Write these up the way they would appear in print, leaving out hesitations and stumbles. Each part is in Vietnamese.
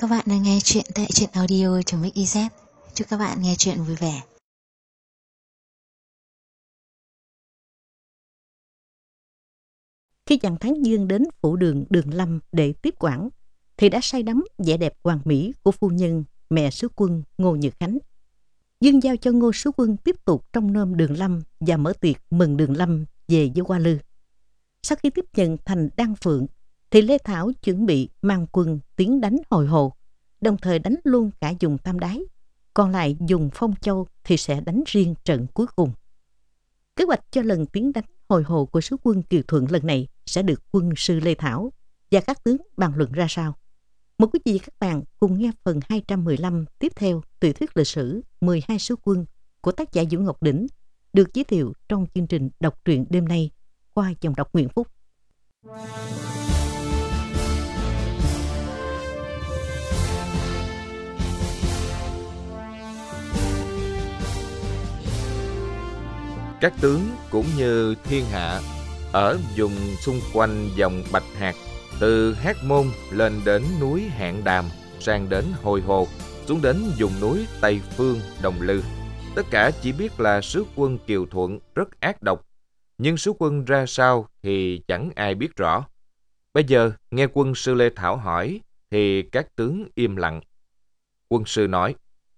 Các bạn đang nghe chuyện tại truyện audio.mix.iz. Chúc các bạn nghe chuyện vui vẻ. Khi chàng Tháng Dương đến phủ đường Đường Lâm để tiếp quản, thì đã say đắm vẻ đẹp hoàn mỹ của phu nhân mẹ sứ quân Ngô Nhược Khánh. Dương giao cho Ngô sứ quân tiếp tục trông nom Đường Lâm và mở tiệc mừng Đường Lâm về với Hoa Lư. Sau khi tiếp nhận thành Đan Phượng, thì Lê Thảo chuẩn bị mang quân tiến đánh Hồi Hồ, đồng thời đánh luôn cả vùng Tam Đái. Còn lại dùng Phong Châu thì sẽ đánh riêng trận cuối cùng. Kế hoạch cho lần tiến đánh Hồi Hồ của sứ quân Kiều Thuận lần này sẽ được quân sư Lê Thảo và các tướng bàn luận ra sao. Mời quý vị các bạn cùng nghe phần 215 tiếp theo tiểu thuyết lịch sử 12 sứ quân của tác giả Vũ Ngọc Đỉnh, được giới thiệu trong chương trình đọc truyện đêm nay qua dòng đọc Nguyễn Phúc. Các tướng cũng như thiên hạ ở vùng xung quanh dòng Bạch Hạc, từ Hác Môn lên đến núi Hạng Đàm, sang đến Hồi Hồ, xuống đến vùng núi Tây Phương Đồng Lư. Tất cả chỉ biết là sứ quân Kiều Thuận rất ác độc, nhưng sứ quân ra sao thì chẳng ai biết rõ. Bây giờ nghe quân sư Lê Thảo hỏi thì các tướng im lặng. Quân sư nói: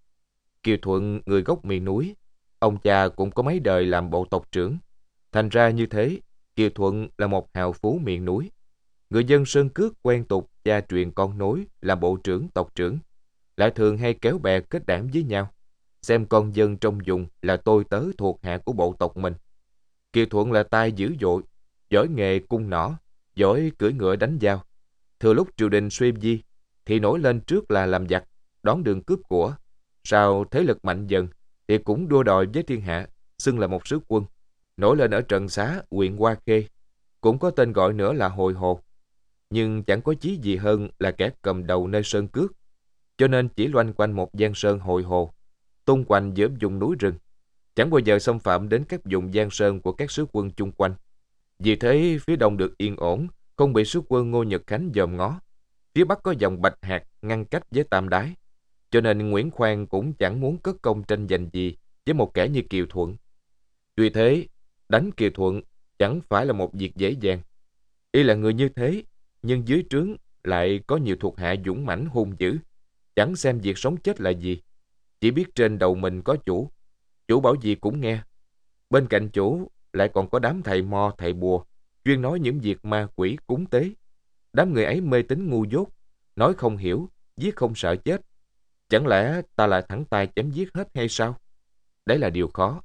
Kiều Thuận người gốc miền núi, ông cha cũng có mấy đời làm bộ tộc trưởng. Thành ra như thế, Kiều Thuận là một hào phú miền núi. Người dân Sơn Cước quen tục cha truyền con nối làm bộ trưởng tộc trưởng, lại thường hay kéo bè kết đảng với nhau, xem con dân trong vùng là tôi tớ thuộc hạ của bộ tộc mình. Kiều Thuận là tay dữ dội, giỏi nghề cung nỏ, giỏi cưỡi ngựa đánh dao. Thừa lúc triều đình suy vi thì nổi lên trước là làm giặc, đón đường cướp của. Sau thế lực mạnh dần thì cũng đua đòi với thiên hạ, xưng là một sứ quân. Nổi lên ở Trần Xá, huyện Hoa Khê, cũng có tên gọi nữa là Hồi Hồ. Nhưng chẳng có chí gì hơn là kẻ cầm đầu nơi Sơn Cước, cho nên chỉ loanh quanh một giang sơn Hồi Hồ, tung quanh giữa vùng núi rừng, chẳng bao giờ xâm phạm đến các vùng giang sơn của các sứ quân chung quanh. Vì thế phía đông được yên ổn, không bị sứ quân Ngô Nhật Khánh dòm ngó. Phía bắc có dòng Bạch Hạc ngăn cách với Tam Đái, cho nên Nguyễn Khoan cũng chẳng muốn cất công tranh giành gì với một kẻ như Kiều Thuận. Tuy thế, đánh Kiều Thuận chẳng phải là một việc dễ dàng. Y là người như thế, nhưng dưới trướng lại có nhiều thuộc hạ dũng mãnh hung dữ, chẳng xem việc sống chết là gì, chỉ biết trên đầu mình có chủ, chủ bảo gì cũng nghe. Bên cạnh chủ lại còn có đám thầy mo thầy bùa, chuyên nói những việc ma quỷ cúng tế. Đám người ấy mê tín ngu dốt, nói không hiểu, giết không sợ chết. Chẳng lẽ ta lại thẳng tay chém giết hết hay sao? Đấy là điều khó.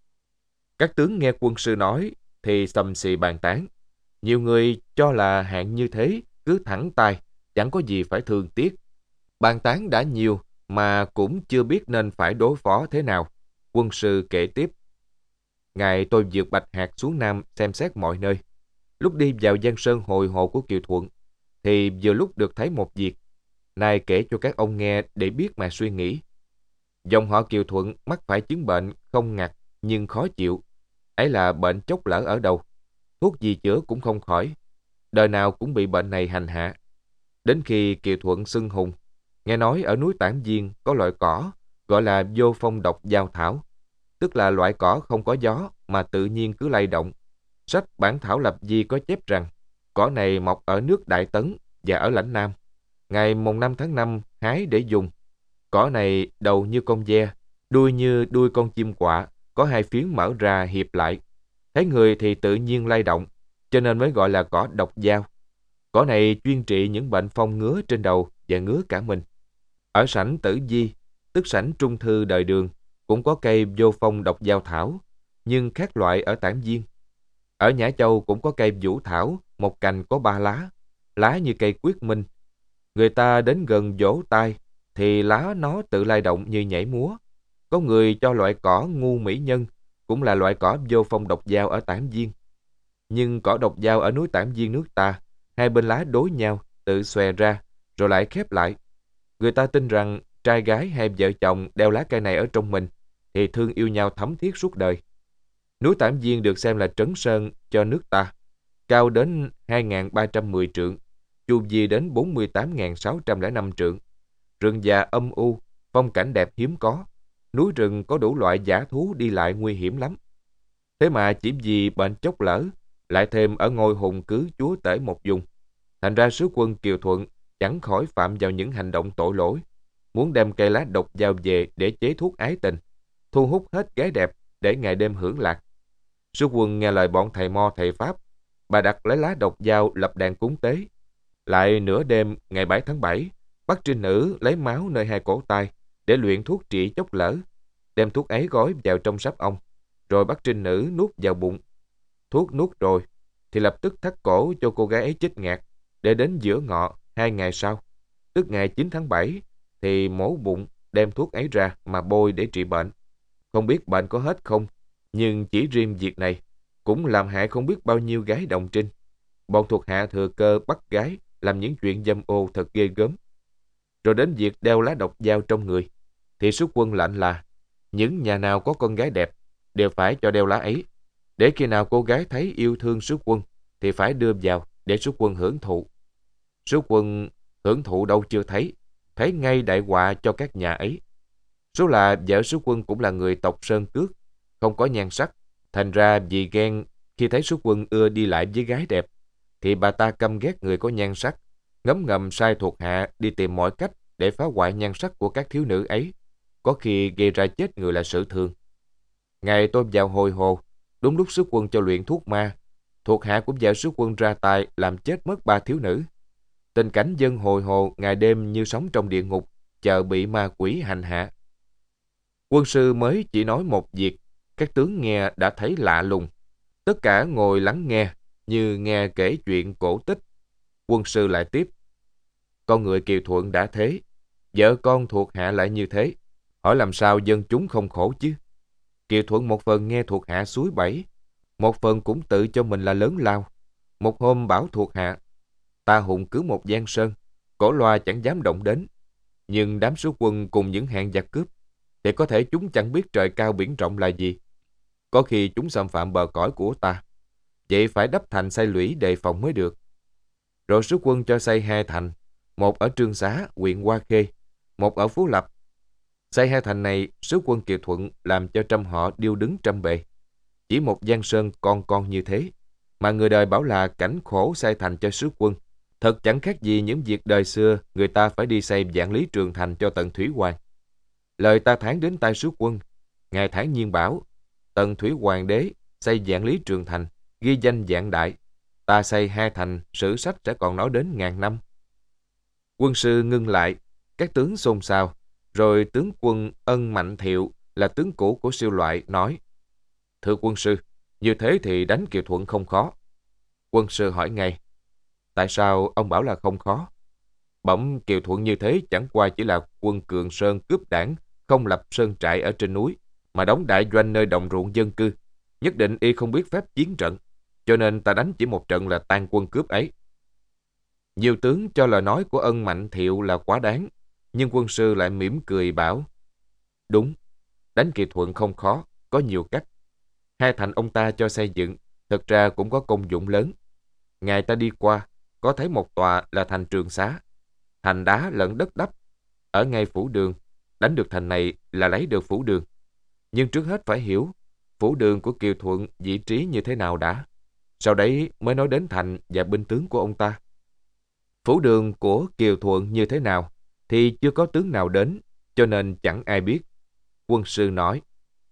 Các tướng nghe quân sư nói thì xầm xì bàn tán. Nhiều người cho là hạng như thế cứ thẳng tay, chẳng có gì phải thương tiếc. Bàn tán đã nhiều mà cũng chưa biết nên phải đối phó thế nào. Quân sư kể tiếp: Ngày tôi vượt Bạch Hạc xuống Nam xem xét mọi nơi. Lúc đi vào giang sơn Hồi Hồ của Kiều Thuận thì vừa lúc được thấy một việc. Nay kể cho các ông nghe để biết mà suy nghĩ. Dòng họ Kiều Thuận mắc phải chứng bệnh không ngặt nhưng khó chịu. Ấy là bệnh chốc lở ở đầu. Thuốc gì chữa cũng không khỏi. Đời nào cũng bị bệnh này hành hạ. Đến khi Kiều Thuận xưng hùng, nghe nói ở núi Tản Viên có loại cỏ gọi là vô phong độc giao thảo. Tức là loại cỏ không có gió mà tự nhiên cứ lay động. Sách bản thảo lập di có chép rằng cỏ này mọc ở nước Đại Tấn và ở lãnh Nam. Ngày mùng 5 tháng 5 hái để dùng. Cỏ này đầu như con ve, đuôi như đuôi con chim quạ, có hai phiến mở ra hiệp lại. Thấy người thì tự nhiên lay động, cho nên mới gọi là cỏ độc dao. Cỏ này chuyên trị những bệnh phong ngứa trên đầu và ngứa cả mình. Ở sảnh Tử Di, tức sảnh Trung Thư đời Đường, cũng có cây vô phong độc dao thảo, nhưng khác loại ở Tản Viên. Ở Nhã Châu cũng có cây vũ thảo, một cành có 3 lá, lá như cây quyết minh. Người ta đến gần vỗ tay thì lá nó tự lay động như nhảy múa. Có người cho loại cỏ ngu mỹ nhân, cũng là loại cỏ vô phong độc dao ở Tản Viên. Nhưng cỏ độc dao ở núi Tản Viên nước ta, hai bên lá đối nhau, tự xòe ra, rồi lại khép lại. Người ta tin rằng trai gái hay vợ chồng đeo lá cây này ở trong mình thì thương yêu nhau thấm thiết suốt đời. Núi Tản Viên được xem là trấn sơn cho nước ta, cao đến 2.310 trượng, chu vi đến 48.605 trượng. rừng già âm u, phong cảnh đẹp hiếm có. Núi rừng có đủ loại dã thú đi lại nguy hiểm lắm. Thế mà chỉ vì bệnh chốc lỡ, lại thêm ở ngôi hùng cứ chúa tể một vùng, thành ra sứ quân Kiều Thuận chẳng khỏi phạm vào những hành động tội lỗi, muốn đem cây lá độc dao về để chế thuốc ái tình, thu hút hết gái đẹp để ngày đêm hưởng lạc. Sứ quân nghe lời bọn thầy mo thầy pháp, bà đặt lấy lá độc dao lập đàn cúng tế. Lại nửa đêm ngày 7 tháng 7, bắt trinh nữ lấy máu nơi hai cổ tay để luyện thuốc trị chốc lỡ, đem thuốc ấy gói vào trong sáp ong, rồi bắt trinh nữ nuốt vào bụng. Thuốc nuốt rồi thì lập tức thắt cổ cho cô gái ấy chết ngạt, để đến giữa ngọ 2 ngày sau, tức ngày 9 tháng 7, thì mổ bụng đem thuốc ấy ra mà bôi để trị bệnh. Không biết bệnh có hết không, nhưng chỉ riêng việc này cũng làm hại không biết bao nhiêu gái đồng trinh. Bọn thuộc hạ thừa cơ bắt gái làm những chuyện dâm ô thật ghê gớm. Rồi đến việc đeo lá độc dao trong người, thì sứ quân lệnh là những nhà nào có con gái đẹp đều phải cho đeo lá ấy, để khi nào cô gái thấy yêu thương sứ quân thì phải đưa vào để sứ quân hưởng thụ. Sứ quân hưởng thụ đâu chưa thấy ngay đại họa cho các nhà ấy. Số là vợ sứ quân cũng là người tộc Sơn Cước, không có nhan sắc, thành ra vì ghen khi thấy sứ quân ưa đi lại với gái đẹp, thì bà ta căm ghét người có nhan sắc, ngấm ngầm sai thuộc hạ đi tìm mọi cách để phá hoại nhan sắc của các thiếu nữ ấy, có khi gây ra chết người là sự thường. Ngày tôi vào hồi hồ, đúng lúc sứ quân cho luyện thuốc ma, thuộc hạ của vợ sứ quân ra tay làm chết mất 3 thiếu nữ. Tình cảnh dân hồi hồ ngày đêm như sống trong địa ngục, chờ bị ma quỷ hành hạ. Quân sư mới chỉ nói một việc, các tướng nghe đã thấy lạ lùng. Tất cả ngồi lắng nghe, như nghe kể chuyện cổ tích. Quân sư lại tiếp: con người Kiều Thuận đã thế, vợ con thuộc hạ lại như thế, hỏi làm sao dân chúng không khổ chứ? Kiều Thuận một phần nghe thuộc hạ suối bẫy, một phần cũng tự cho mình là lớn lao. Một hôm bảo thuộc hạ: ta hùng cứ một giang sơn, cổ loa chẳng dám động đến. Nhưng đám sứ quân cùng những hạng giặc cướp, thì có thể chúng chẳng biết trời cao biển rộng là gì. Có khi chúng xâm phạm bờ cõi của ta, vậy phải đắp thành xây lũy đề phòng mới được. Rồi sứ quân cho xây 2 thành, một ở Trương Xá, huyện Hoa Khê, một ở Phú Lập. Xây 2 thành này, sứ quân Kiều Thuận làm cho trăm họ điêu đứng trăm bề. Chỉ một giang sơn con như thế, mà người đời bảo là cảnh khổ xây thành cho sứ quân. Thật chẳng khác gì những việc đời xưa người ta phải đi xây Vạn Lý Trường Thành cho Tần Thủy Hoàng. Lời ta thán đến tai sứ quân, ngài thản nhiên bảo: Tần Thủy Hoàng đế xây Vạn Lý Trường Thành, ghi danh vạn đại. Ta xây 2 thành, sử sách sẽ còn nói đến ngàn năm. Quân sư ngưng lại, các tướng xôn xao. Rồi tướng quân Ân Mạnh Thiệu là tướng cũ của Siêu Loại nói: thưa quân sư, như thế thì đánh Kiều Thuận không khó. Quân sư hỏi ngay: tại sao ông bảo là không khó? Bỗng Kiều Thuận như thế chẳng qua chỉ là quân Cường Sơn cướp đảng, không lập sơn trại ở trên núi, mà đóng đại doanh nơi đồng ruộng dân cư. Nhất định y không biết phép chiến trận, cho nên ta đánh chỉ một trận là tan quân cướp ấy. Nhiều tướng cho lời nói của Ân Mạnh Thiệu là quá đáng, nhưng quân sư lại mỉm cười bảo: đúng, đánh Kiều Thuận không khó, có nhiều cách. 2 thành ông ta cho xây dựng, thực ra cũng có công dụng lớn. Ngày ta đi qua, có thấy một tòa là thành Trường Xá, thành đá lẫn đất đắp, ở ngay phủ đường. Đánh được thành này là lấy được phủ đường. Nhưng trước hết phải hiểu phủ đường của Kiều Thuận vị trí như thế nào đã, sau đấy mới nói đến thành và binh tướng của ông ta. Phủ đường của Kiều Thuận như thế nào thì chưa có tướng nào đến, cho nên chẳng ai biết. Quân sư nói: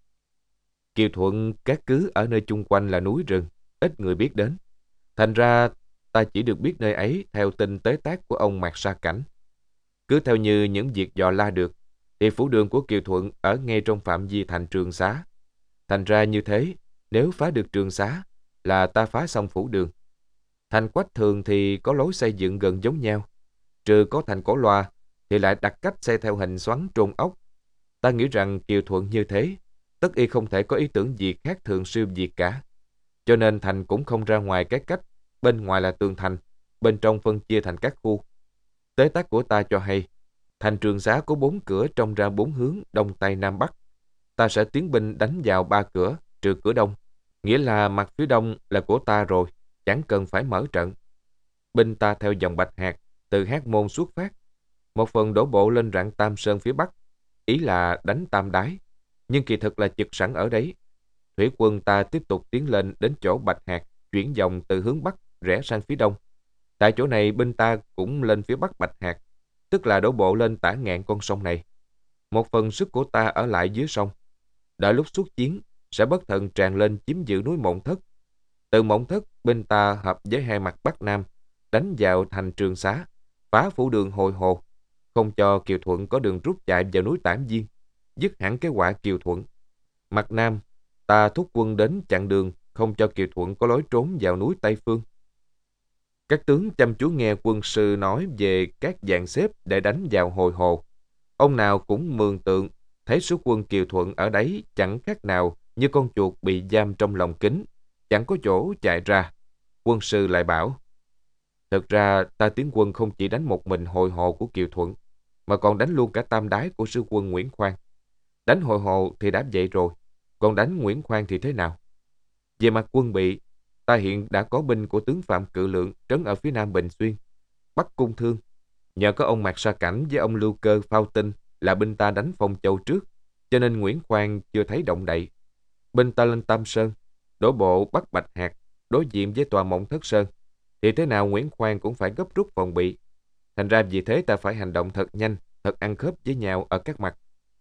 Kiều Thuận các cứ ở nơi chung quanh là núi rừng, ít người biết đến. Thành ra ta chỉ được biết nơi ấy theo tin tế tác của ông Mạc Sa Cảnh. Cứ theo như những việc dò la được, thì phủ đường của Kiều Thuận ở ngay trong phạm vi thành Trường Xá. Thành ra như thế, nếu phá được Trường Xá là ta phá xong phủ đường. Thành Quách thường thì có lối xây dựng gần giống nhau, trừ có thành Cổ Loa thì lại đặt cách xây theo hình xoắn trôn ốc. Ta nghĩ rằng Kiều Thuận như thế, tất y không thể có ý tưởng gì khác thường siêu việt cả. Cho nên thành cũng không ra ngoài cái cách, bên ngoài là tường thành, bên trong phân chia thành các khu. Tế tác của ta cho hay, thành Trường Xá có 4 cửa trông ra 4 hướng đông tây nam bắc. Ta sẽ tiến binh đánh vào 3 cửa, trừ cửa đông, nghĩa là mặt phía đông là của ta rồi, chẳng cần phải mở trận. Binh ta theo dòng Bạch Hạc từ Hác Môn xuất phát. Một phần đổ bộ lên rặng Tam Sơn phía bắc, ý là đánh Tam Đái, nhưng kỳ thực là chực sẵn ở đấy. Thủy quân ta tiếp tục tiến lên đến chỗ Bạch Hạc, chuyển dòng từ hướng bắc rẽ sang phía đông. Tại chỗ này binh ta cũng lên phía bắc Bạch Hạc, tức là đổ bộ lên tả ngạn con sông này. Một phần sức của ta ở lại dưới sông. Đợi lúc xuất chiến, sẽ bất thần tràn lên chiếm giữ núi Mộng Thất. Từ Mộng Thất, binh ta hợp với hai mặt Bắc Nam, đánh vào thành Trường Xá, phá phủ đường Hồi Hồ, không cho Kiều Thuận có đường rút chạy vào núi Tản Viên, dứt hẳn cái họa Kiều Thuận. Mặt Nam, ta thúc quân đến chặn đường, không cho Kiều Thuận có lối trốn vào núi Tây Phương. Các tướng chăm chú nghe quân sư nói về các dàn xếp để đánh vào Hồi Hồ. Ông nào cũng mường tượng, thấy số quân Kiều Thuận ở đấy chẳng khác nào như con chuột bị giam trong lồng kính, chẳng có chỗ chạy ra. Quân sư lại bảo, thực ra ta tiến quân không chỉ đánh một mình Hồi Hồ của Kiều Thuận, mà còn đánh luôn cả Tam Đái của sư quân Nguyễn Khoan. Đánh Hồi Hồ thì đã vậy rồi, còn đánh Nguyễn Khoan thì thế nào? Về mặt quân bị, ta hiện đã có binh của tướng Phạm Cự Lượng trấn ở phía nam Bình Xuyên, Bắc Cung Thương. Nhờ có ông Mạc Sa Cảnh với ông Lưu Cơ phao tin là binh ta đánh Phong Châu trước, cho nên Nguyễn Khoan chưa thấy động đậy. Binh ta lên Tam Sơn, đổ bộ bắt Bạch Hạc, đối diện với tòa Mộng Thất Sơn, thì thế nào Nguyễn Khoan cũng phải gấp rút phòng bị. Thành ra vì thế ta phải hành động thật nhanh, thật ăn khớp với nhau ở các mặt.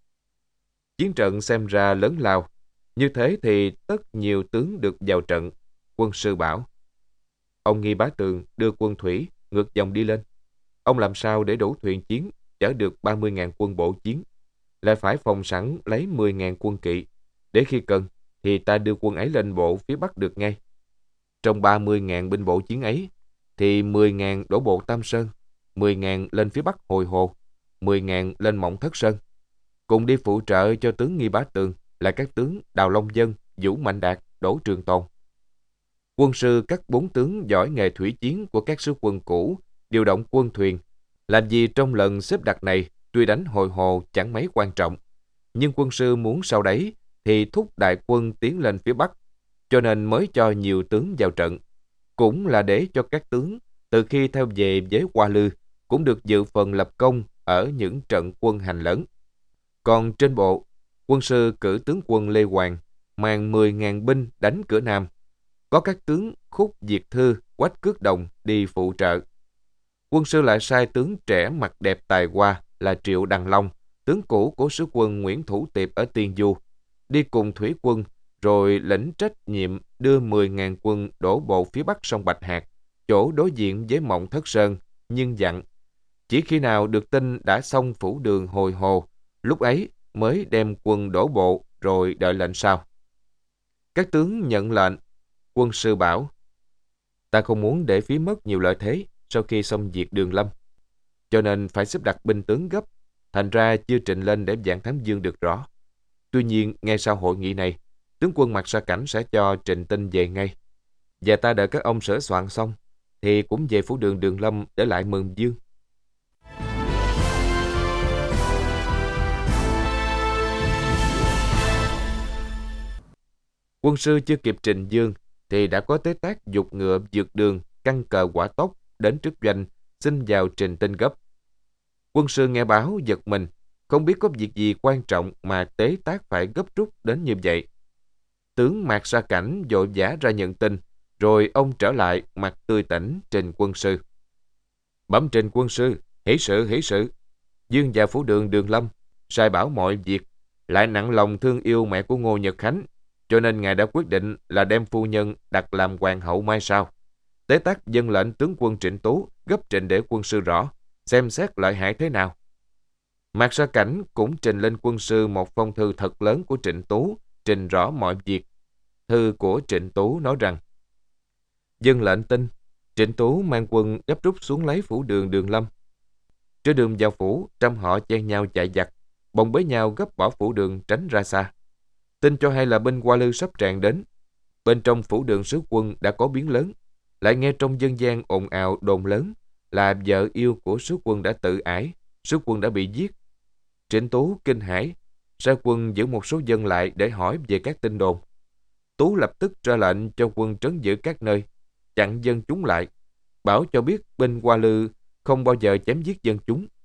Chiến trận xem ra lớn lao, như thế thì tất nhiều tướng được vào trận. Quân sư bảo, ông Nghi Bá Tường đưa quân thủy ngược dòng đi lên. Ông làm sao để đủ thuyền chiến chở được 30.000 quân bộ chiến, lại phải phòng sẵn lấy 10.000 quân kỵ, để khi cần thì ta đưa quân ấy lên bộ phía bắc được ngay. Trong 30.000 binh bộ chiến ấy, thì 10.000 đổ bộ Tam Sơn, 10.000 lên phía bắc Hồi Hồ, 10.000 lên Mộng Thất Sơn. Cùng đi phụ trợ cho tướng Nghi Bá Tường là các tướng Đào Long Dân, Vũ Mạnh Đạt, Đỗ Trường Tồn. Quân sư các 4 tướng giỏi nghề thủy chiến của các sứ quân cũ điều động quân thuyền, làm gì trong lần xếp đặt này tuy đánh Hồi Hồ chẳng mấy quan trọng, nhưng quân sư muốn sau đấy thì thúc đại quân tiến lên phía bắc, cho nên mới cho nhiều tướng vào trận, cũng là để cho các tướng từ khi theo về với Hoa Lư cũng được dự phần lập công ở những trận quân hành lớn. Còn trên bộ, quân sư cử tướng quân Lê Hoàng mang 10.000 binh đánh cửa Nam, có các tướng Khúc Diệt Thư, Quách Cước Đồng đi phụ trợ. Quân sư lại sai tướng trẻ mặt đẹp tài hoa là Triệu Đằng Long, tướng cũ của sứ quân Nguyễn Thủ Tiệp ở Tiên Du, đi cùng thủy quân, rồi lĩnh trách nhiệm đưa 10.000 quân đổ bộ phía bắc sông Bạch Hạc, chỗ đối diện với Mộng Thất Sơn, nhưng dặn chỉ khi nào được tin đã xong phủ đường Hồi Hồ, lúc ấy mới đem quân đổ bộ rồi đợi lệnh sau. Các tướng nhận lệnh. Quân sư bảo, ta không muốn để phí mất nhiều lợi thế sau khi xong việc Đường Lâm, cho nên phải xếp đặt binh tướng gấp, thành ra chưa trình lên để Vạn Thám Vương được rõ. Tuy nhiên, ngay sau hội nghị này, tướng quân Mạc Sa Cảnh sẽ cho trình tin về ngay, và ta đợi các ông sửa soạn xong thì cũng về phủ đường Đường Lâm để lại mừng Dương. Quân sư chưa kịp trình dương thì đã có Tế Tác giục ngựa vượt đường, căn cờ quả tốc đến trước doanh, xin vào trình tin gấp. Quân sư nghe báo giật mình, không biết có việc gì quan trọng mà Tế Tác phải gấp rút đến như vậy. Tướng Mạc Sa Cảnh vội vã ra nhận tin, rồi ông trở lại mặt tươi tỉnh trình quân sư. Bẩm trình quân sư, hỷ sự hỷ sự. Dương vào phủ đường Đường Lâm, sai bảo mọi việc, lại nặng lòng thương yêu mẹ của Ngô Nhật Khánh, cho nên ngài đã quyết định là đem phu nhân đặt làm hoàng hậu mai sau. Tế Tác dâng lệnh tướng quân Trịnh Tú gấp trình để quân sư rõ, xem xét lợi hại thế nào. Mạc Sa Cảnh cũng trình lên quân sư một phong thư thật lớn của Trịnh Tú, trình rõ mọi việc. Thư của Trịnh Tú nói rằng, dâng lệnh tin, Trịnh Tú mang quân gấp rút xuống lấy phủ đường Đường Lâm. Trên đường vào phủ, trăm họ chen nhau chạy giặc, bồng bế nhau gấp bỏ phủ đường tránh ra xa. Tin cho hay là binh Hoa Lư sắp tràn đến. Bên trong phủ đường sứ quân đã có biến lớn, lại nghe trong dân gian ồn ào đồn lớn là vợ yêu của sứ quân đã tự ải, sứ quân đã bị giết. Trịnh Tú kinh hãi, sai quân giữ một số dân lại để hỏi về các tin đồn. Tú lập tức ra lệnh cho quân trấn giữ các nơi, chặn dân chúng lại, bảo cho biết binh Hoa Lư không bao giờ chém giết dân chúng.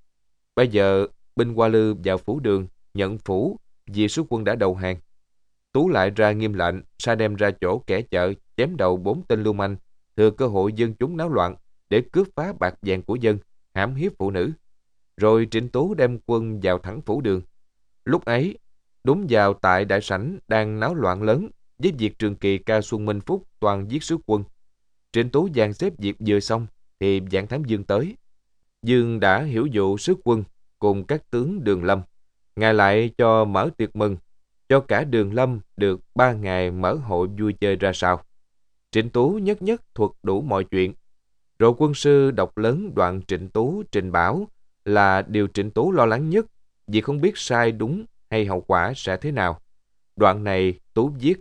Bây giờ binh Hoa Lư vào phủ Đường nhận phủ vì sứ quân đã đầu hàng. Tú lại ra nghiêm lệnh sai đem ra chỗ kẻ chợ chém đầu 4 tên lưu manh, thừa cơ hội dân chúng náo loạn để cướp phá bạc vàng của dân, hãm hiếp phụ nữ. Rồi Trịnh Tú đem quân vào thẳng phủ Đường. Lúc ấy, đúng vào tại đại sảnh đang náo loạn lớn với việc Trường Kỳ ca Xuân Minh Phúc toàn giết sứ quân. Trịnh Tú dàn xếp việc vừa xong thì Vạn Thám Dương tới. Dương đã hiểu dụ sứ quân cùng các tướng Đường Lâm. Ngài lại cho mở tiệc mừng, cho cả Đường Lâm được 3 ngày mở hội vui chơi ra sao. Trịnh Tú nhất nhất thuật đủ mọi chuyện. Rồi quân sư đọc lớn đoạn Trịnh Tú trình bảo là điều Trịnh Tú lo lắng nhất, vì không biết sai đúng hay hậu quả sẽ thế nào. Đoạn này Tú viết: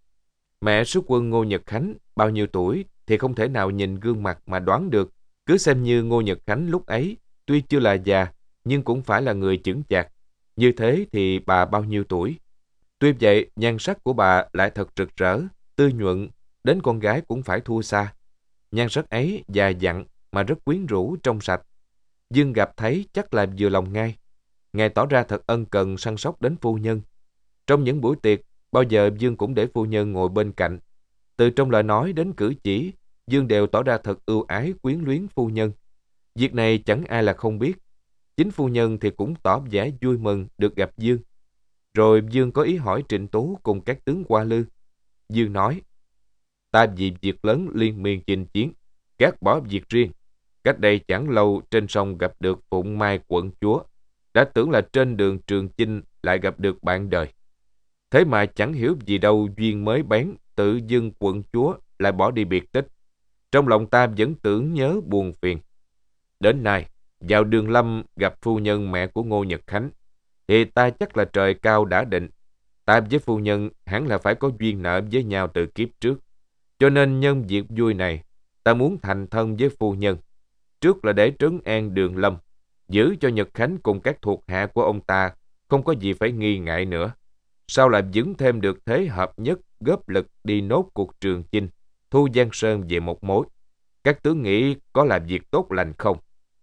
Mẹ sứ quân Ngô Nhật Khánh bao nhiêu tuổi thì không thể nào nhìn gương mặt mà đoán được. Cứ xem như Ngô Nhật Khánh lúc ấy tuy chưa là già nhưng cũng phải là người chững chạc. Như thế thì bà bao nhiêu tuổi? Tuy vậy nhan sắc của bà lại thật rực rỡ, tươi nhuận, đến con gái cũng phải thua xa. Nhan sắc ấy già dặn mà rất quyến rũ trong sạch. Dương gặp thấy chắc là vừa lòng ngay. Ngài tỏ ra thật ân cần săn sóc đến phu nhân. Trong những buổi tiệc, bao giờ Dương cũng để phu nhân ngồi bên cạnh. Từ trong lời nói đến cử chỉ, Dương đều tỏ ra thật ưu ái quyến luyến phu nhân. Việc này chẳng ai là không biết. Chính phu nhân thì cũng tỏ vẻ vui mừng được gặp Dương. Rồi Dương có ý hỏi Trịnh Tú cùng các tướng Hoa Lư. Dương nói: Ta vì việc lớn liên miên chinh chiến, gác bỏ việc riêng. Cách đây chẳng lâu trên sông gặp được Phụng Mai quận chúa, đã tưởng là trên đường Trường Chinh lại gặp được bạn đời. Thế mà chẳng hiểu gì đâu duyên mới bén, tự dưng quận chúa lại bỏ đi biệt tích. Trong lòng ta vẫn tưởng nhớ buồn phiền. Đến nay, vào Đường Lâm gặp phu nhân mẹ của Ngô Nhật Khánh, thì ta chắc là trời cao đã định. Ta với phu nhân hẳn là phải có duyên nợ với nhau từ kiếp trước. Cho nên nhân việc vui này, ta muốn thành thân với phu nhân. Trước là để trấn an Đường Lâm, giữ cho Nhật Khánh cùng các thuộc hạ của ông ta không có gì phải nghi ngại nữa. Sau lại vững thêm được thế hợp nhất góp lực đi nốt cuộc Trường Chinh, thu Giang Sơn về một mối. Các tướng nghĩ có làm việc tốt lành không?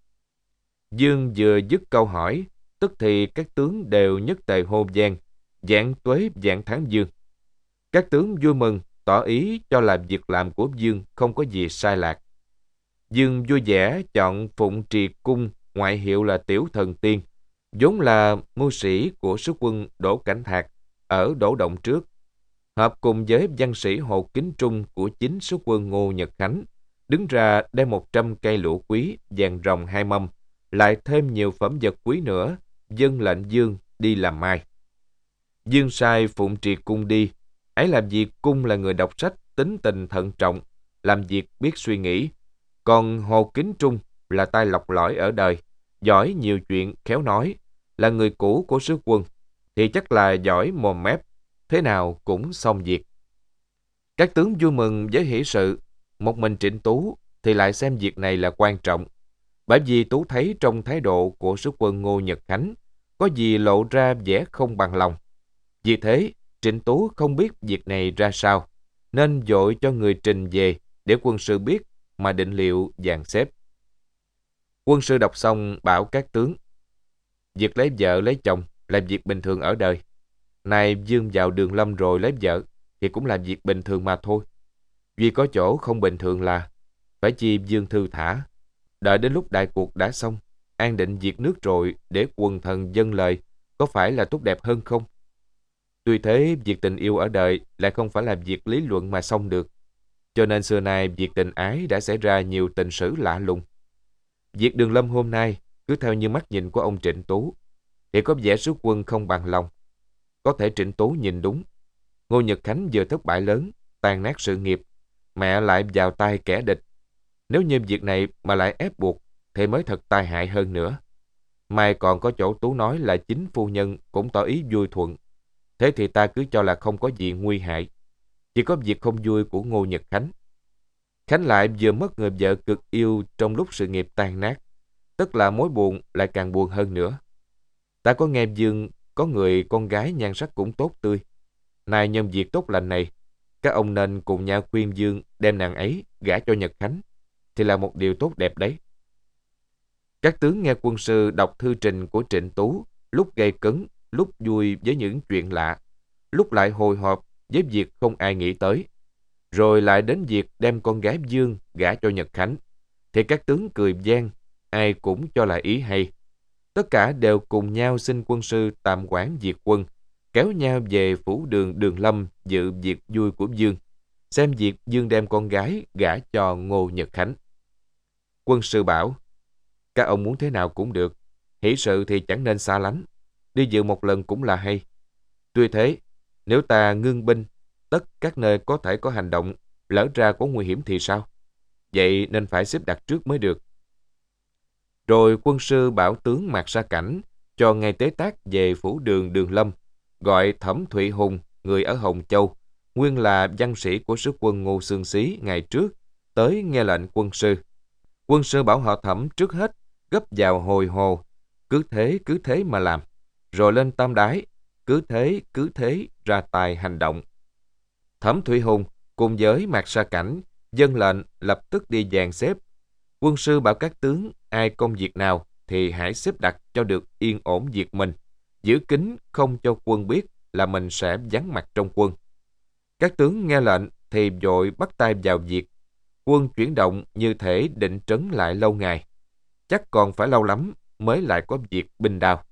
Dương vừa dứt câu hỏi, tức thì các tướng đều nhất tề hô vang: Vạn tuế vạn thắng Dương. Các tướng vui mừng, tỏ ý cho là việc làm của Dương không có gì sai lạc. Dương vui vẻ chọn Phụng Trì Cung, ngoại hiệu là Tiểu Thần Tiên, vốn là mưu sĩ của sứ quân Đỗ Cảnh Thạc ở Đỗ Động trước, hợp cùng với văn sĩ Hồ Kính Trung của chính sứ quân Ngô Nhật Khánh, đứng ra đem 100 cây lụa quý, vàng ròng 2 mâm, lại thêm nhiều phẩm vật quý nữa, dâng lệnh Dương đi làm mai. Dương sai Phụng Trì Cung đi, ấy làm việc Cung là người đọc sách, tính tình thận trọng, làm việc biết suy nghĩ. Còn Hồ Kính Trung là tay lọc lõi ở đời, giỏi nhiều chuyện, khéo nói, là người cũ của sứ quân, thì chắc là giỏi mồm mép, thế nào cũng xong việc. Các tướng vui mừng với hỷ sự, một mình Trịnh Tú thì lại xem việc này là quan trọng, bởi vì Tú thấy trong thái độ của sứ quân Ngô Nhật Khánh có gì lộ ra vẻ không bằng lòng. Vì thế, Trịnh Tú không biết việc này ra sao, nên vội cho người trình về để quân sư biết mà định liệu dàn xếp. Quân sư đọc xong bảo các tướng: Việc lấy vợ lấy chồng là việc bình thường ở đời. Nay Dương vào Đường Lâm rồi lấy vợ thì cũng là việc bình thường mà thôi. Vì có chỗ không bình thường là phải chi Dương thư thả, đợi đến lúc đại cuộc đã xong, an định việc nước rồi để quần thần dâng lời, có phải là tốt đẹp hơn không? Tuy thế, việc tình yêu ở đời lại không phải là việc lý luận mà xong được. Cho nên xưa nay việc tình ái đã xảy ra nhiều tình sử lạ lùng. Việc Đường Lâm hôm nay, cứ theo như mắt nhìn của ông Trịnh Tú, thì có vẻ sứ quân không bằng lòng. Có thể Trịnh Tú nhìn đúng. Ngô Nhật Khánh vừa thất bại lớn, tàn nát sự nghiệp, mẹ lại vào tay kẻ địch. Nếu như việc này mà lại ép buộc, thì mới thật tai hại hơn nữa. Mai còn có chỗ Tú nói là chính phu nhân cũng tỏ ý vui thuận. Thế thì ta cứ cho là không có gì nguy hại. Chỉ có việc không vui của Ngô Nhật Khánh. Khánh lại vừa mất người vợ cực yêu trong lúc sự nghiệp tan nát, tức là mối buồn lại càng buồn hơn nữa. Ta có nghe Dương có người con gái nhan sắc cũng tốt tươi. Nay nhân việc tốt lành này, các ông nên cùng nhau khuyên Dương đem nàng ấy gả cho Nhật Khánh, thì là một điều tốt đẹp đấy. Các tướng nghe quân sư đọc thư trình của Trịnh Tú, lúc gây cấn, lúc vui với những chuyện lạ, lúc lại hồi hộp với việc không ai nghĩ tới, rồi lại đến việc đem con gái Dương gả cho Nhật Khánh, thì các tướng cười vang, ai cũng cho là ý hay. Tất cả đều cùng nhau xin quân sư tạm hoãn việc quân, kéo nhau về phủ đường Đường Lâm dự việc vui của Dương, xem việc Dương đem con gái gả cho Ngô Nhật Khánh. Quân sư bảo, các ông muốn thế nào cũng được, hỷ sự thì chẳng nên xa lánh, đi dự một lần cũng là hay. Tuy thế, nếu ta ngưng binh, tất các nơi có thể có hành động, lỡ ra có nguy hiểm thì sao? Vậy nên phải xếp đặt trước mới được. Rồi quân sư bảo tướng Mạc Sa Cảnh cho ngay tế tác về phủ đường Đường Lâm, gọi Thẩm Thụy Hùng, người ở Hồng Châu, nguyên là văn sĩ của sứ quân Ngô Xương Xí ngày trước, tới nghe lệnh quân sư. Quân sư bảo họ Thẩm trước hết gấp vào Hồi Hồ, cứ thế mà làm, rồi lên Tam Đái, cứ thế ra tài hành động. Thẩm Thụy Hùng cùng với Mạc Sa Cảnh dâng lệnh lập tức đi dàn xếp. Quân sư bảo các tướng ai công việc nào thì hãy xếp đặt cho được yên ổn việc mình, giữ kín không cho quân biết là mình sẽ vắng mặt trong quân. Các tướng nghe lệnh thì vội bắt tay vào việc. Quân chuyển động như thể định trấn lại lâu ngày, chắc còn phải lâu lắm mới lại có việc binh đao.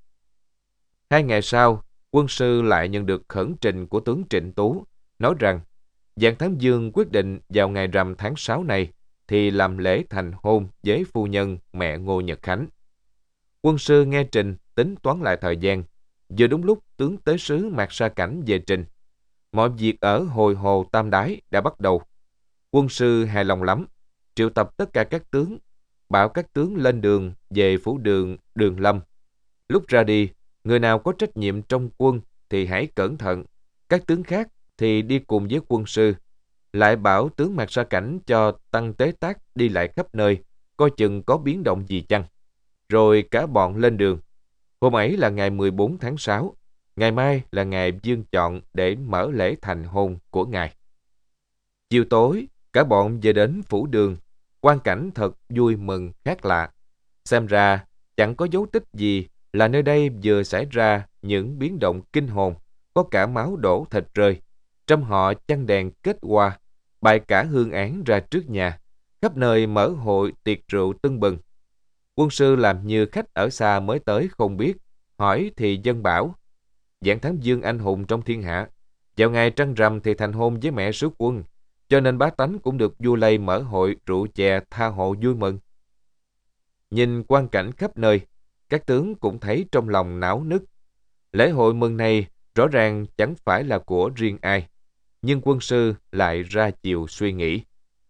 2 ngày sau, quân sư lại nhận được khẩn trình của tướng Trịnh Tú, nói rằng Vạn Thám Dương quyết định vào ngày rằm tháng 6 này thì làm lễ thành hôn với phu nhân mẹ Ngô Nhật Khánh. Quân sư nghe trình tính toán lại thời gian, vừa đúng lúc tướng tế sứ Mạc Sa Cảnh về trình. Mọi việc ở Hồi Hồ Tam Đái đã bắt đầu. Quân sư hài lòng lắm, triệu tập tất cả các tướng, bảo các tướng lên đường về phủ đường Đường Lâm. Lúc ra đi, người nào có trách nhiệm trong quân thì hãy cẩn thận, các tướng khác thì đi cùng với quân sư. Lại bảo tướng Mạc Sa Cảnh cho tăng tế tác đi lại khắp nơi, coi chừng có biến động gì chăng. Rồi cả bọn lên đường. Hôm ấy là ngày 14 tháng 6, ngày mai là ngày Dương chọn để mở lễ thành hôn của ngài. Chiều tối, cả bọn về đến phủ đường, quang cảnh thật vui mừng khác lạ. Xem ra chẳng có dấu tích gì là nơi đây vừa xảy ra những biến động kinh hồn, có cả máu đổ thịt rơi. Trăm họ chăn đèn kết hoa, bày cả hương án ra trước nhà, khắp nơi mở hội tiệc rượu tưng bừng. Quân sư làm như khách ở xa mới tới không biết, hỏi thì dân bảo, Vạn Thám Dương anh hùng trong thiên hạ, vào ngày trăng rằm thì thành hôn với mẹ sứ quân, cho nên bá tánh cũng được vua lây mở hội rượu chè tha hộ vui mừng. Nhìn quang cảnh khắp nơi, các tướng cũng thấy trong lòng náo nức. Lễ hội mừng này rõ ràng chẳng phải là của riêng ai, nhưng quân sư lại ra chiều suy nghĩ.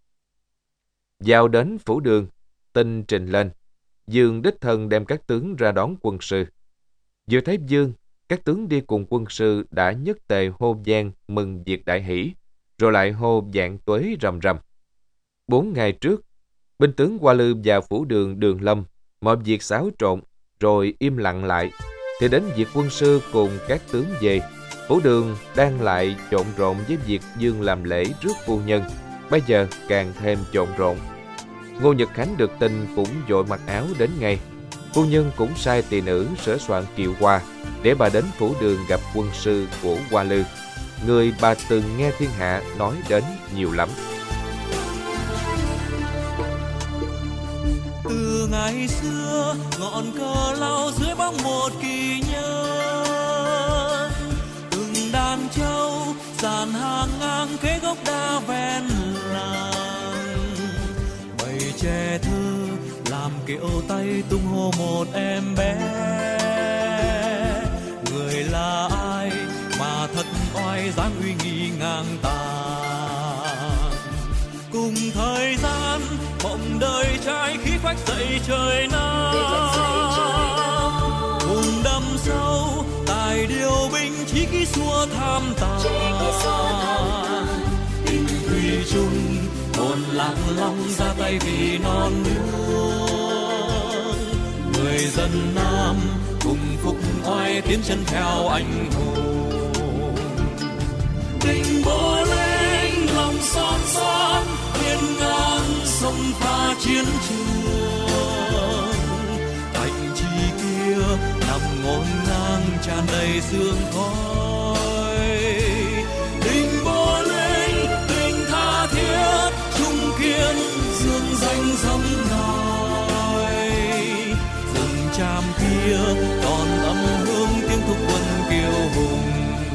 Vào đến phủ đường, tin trình lên, Dương đích thân đem các tướng ra đón quân sư. Vừa thấy Dương, các tướng đi cùng quân sư đã nhất tề hô vang mừng việc đại hỷ, rồi lại hô vạn tuế rầm rầm. 4 ngày trước, binh tướng Hoa Lư vào phủ đường Đường Lâm, mọi việc xáo trộn, rồi im lặng lại, thì đến việc quân sư cùng các tướng về. Phủ đường đang lại trộn rộn với việc Dương làm lễ rước phu nhân, bây giờ càng thêm trộn rộn. Ngô Nhật Khánh được tin cũng vội mặc áo đến ngay. Phu nhân cũng sai tỳ nữ sửa soạn kiệu hoa để bà đến phủ đường gặp quân sư của Hoa Lư, người bà từng nghe thiên hạ nói đến nhiều lắm. Từ ngày xưa ngọn cờ lao dưới bóng một kỳ nhân, từng đàn trâu dàn hàng ngang kế gốc đa ven làng, bầy trẻ thơ làm kiệu tay tung hô một em bé. Người là ai mà thật oai dáng uy nghi ngang tàn, cùng thời gian mộng đời trai khí phách dậy trời nam, cùng đâm sâu tài điều binh chí khí xua tham tàn. Tình thủy chung hồn lạc long ra tay vì non nước, người dân Nam cùng phục oai tiến chân theo anh hùng. Tình bố linh lòng son son hiên ngang sông pha chiến trường, ngổn ngang tràn đầy sương khói. Tình vô linh, tình tha thiết, chung kiên dương danh sông nổi. Rừng tràm kia còn âm hương tiếng thúc quân kiêu hùng.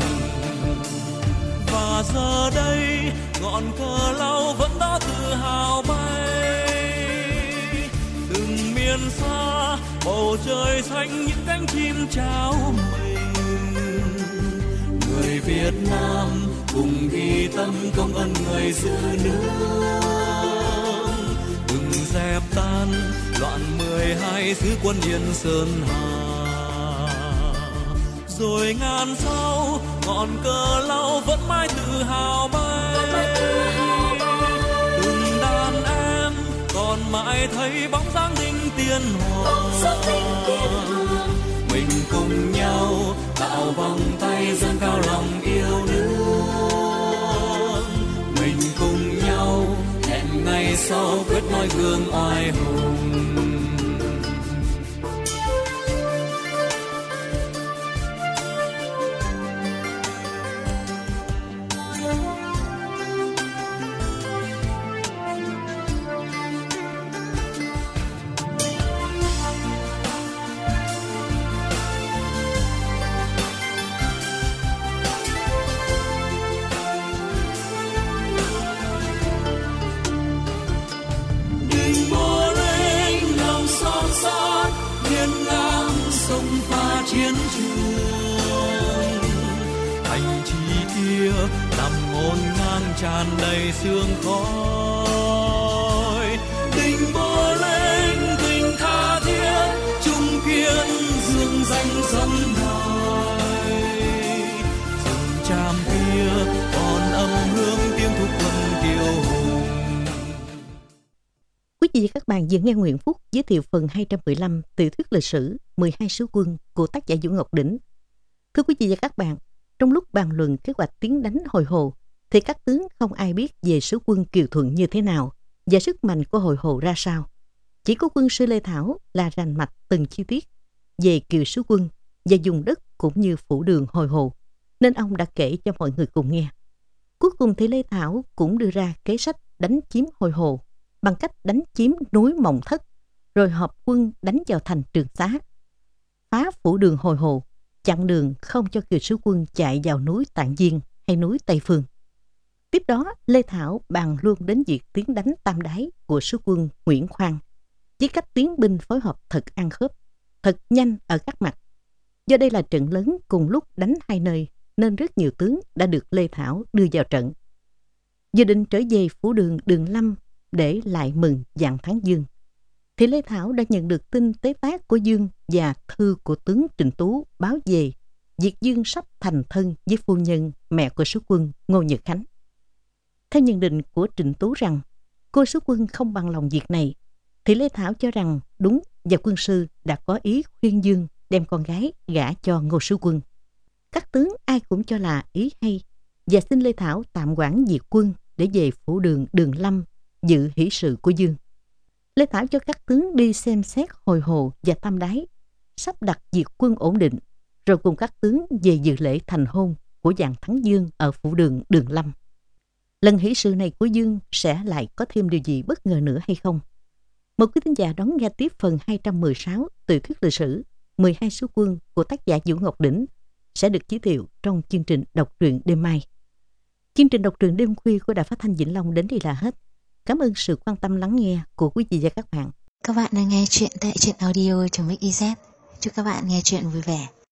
Và giờ đây ngọn cờ lau vẫn đó tự hào bay. Từng miền xa bầu trời xanh những cánh chim trao mình. Người Việt Nam cùng ghi tâm công ơn người giữ nước. Đừng dẹp tan loạn 12 xứ quân Yên Sơn Hà. Rồi ngàn sau ngọn cờ lau vẫn mãi tự hào bay. Từng đàn em còn mãi thấy bóng dáng đinh tiên hoàng. Mình cùng nhau tạo vòng tay dâng cao lòng yêu nước. Mình cùng nhau hẹn ngày sau quyết noi gương oai hùng. Chiến trường thành trì kia nằm ngổn ngang tràn đầy sương khói. Tình vô linh, tình tha thiết, chung kiên dương danh sông nổi. Rừng tràm kia còn âm hương tiếng thúc quân kiêu hùng. Quý vị và các bạn vừa nghe Nguyễn Phúc giới thiệu phần 215 tiểu thuyết lịch sử 12 sứ quân của tác giả Vũ Ngọc Đỉnh. Thưa quý vị và các bạn, trong lúc bàn luận kế hoạch tiến đánh Hồi Hồ, thì các tướng không ai biết về sứ quân Kiều Thuận như thế nào và sức mạnh của Hồi Hồ ra sao. Chỉ có quân sư Lê Thảo là rành mạch từng chi tiết về Kiều sứ quân và dùng đất cũng như phủ đường Hồi Hồ, nên ông đã kể cho mọi người cùng nghe. Cuối cùng thì Lê Thảo cũng đưa ra kế sách đánh chiếm Hồi Hồ bằng cách đánh chiếm núi Mộng Thất, rồi hợp quân đánh vào thành Trường Xá, phá phủ đường Hồi Hồ, chặn đường không cho Kiều sứ quân chạy vào núi Tạng Diên hay núi Tây Phương. Tiếp đó, Lê Thảo bàn luôn đến việc tiến đánh Tam Đái của sứ quân Nguyễn Khoan, với cách tiến binh phối hợp thật ăn khớp, thật nhanh ở các mặt. Do đây là trận lớn cùng lúc đánh hai nơi, nên rất nhiều tướng đã được Lê Thảo đưa vào trận. Dự định trở về phủ đường Đường Lâm để lại mừng vạn thắng Dương, thì Lê Thảo đã nhận được tin tế tác của Dương và thư của tướng Trịnh Tú báo về việc Dương sắp thành thân với phu nhân mẹ của sứ quân Ngô Nhật Khánh. Theo nhận định của Trịnh Tú rằng cô sứ quân không bằng lòng việc này, thì Lê Thảo cho rằng đúng và quân sư đã có ý khuyên Dương đem con gái gả cho Ngô sứ quân. Các tướng ai cũng cho là ý hay và xin Lê Thảo tạm quản việc quân để về phủ đường Đường Lâm dự hỷ sự của Dương. Lê Thảo cho các tướng đi xem xét Hồi Hồ và Tam Đái, sắp đặt việc quân ổn định, rồi cùng các tướng về dự lễ thành hôn của Vạn Thắng Dương ở phủ đường Đường Lâm. Lần hỷ sự này của Dương sẽ lại có thêm điều gì bất ngờ nữa hay không? Mời quý thính giả đón nghe tiếp phần 216 tiểu thuyết lịch sử 12 sứ quân của tác giả Vũ Ngọc Đỉnh sẽ được giới thiệu trong chương trình đọc truyện đêm mai. Chương trình đọc truyện đêm khuya của Đài Phát thanh Vĩnh Long đến đây là hết. Cảm ơn sự quan tâm lắng nghe của quý vị và các bạn. Các bạn đang nghe chuyện tại truyện audio.mix.iz. Chúc các bạn nghe chuyện vui vẻ.